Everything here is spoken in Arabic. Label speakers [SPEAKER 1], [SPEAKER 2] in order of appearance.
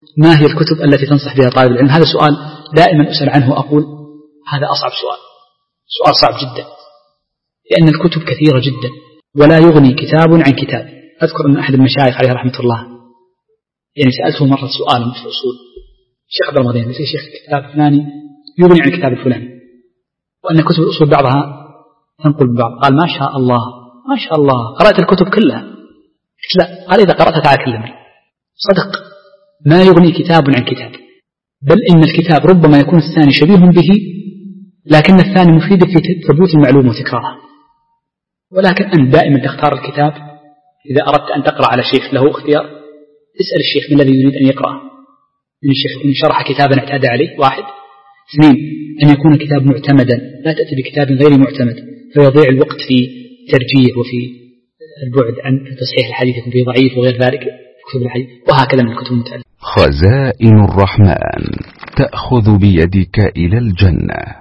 [SPEAKER 1] ما هي الكتب التي تنصح بها طالب العلم؟ هذا سؤال دائما أسأل عنه وأقول هذا أصعب سؤال صعب جدا، لأن الكتب كثيرة جدا ولا يغني كتاب عن كتاب. أذكر أن أحد المشايخ عليه رحمة الله يعني سألته مرة سؤالا في الأصول، الشيخ عبد المدين قلت له شيخ الكتاب الفلاني يغني عن الكتاب الفلاني، وأن كتب الأصول بعضها تنقل ببعض. قال ما شاء الله قرأت الكتب كلها. قلت لا، قال إذا قرأتها تعال كلمني. صدق، ما يغني كتاب عن كتاب، بل إن الكتاب ربما يكون الثاني شبيه به لكن الثاني مفيد في ثبوت المعلومة وتكرارها. ولكن أنت دائما تختار الكتاب إذا أردت أن تقرأ على شيخ له اختيار، اسأل الشيخ من الذي يريد أن يقرأ، إن الشيخ يكون شرح كتابا اعتاد عليه، واحد. اثنين، أن يكون الكتاب معتمدا، لا تأتي بكتاب غير معتمد فيضيع الوقت في ترجيح وفي البعد عن تصحيح الحديث يكون فيه ضعيف وغير ذلك كتب الحديث، وهكذا من الكتب المتعلقة.
[SPEAKER 2] خزائن الرحمن تأخذ بيدك إلى الجنة.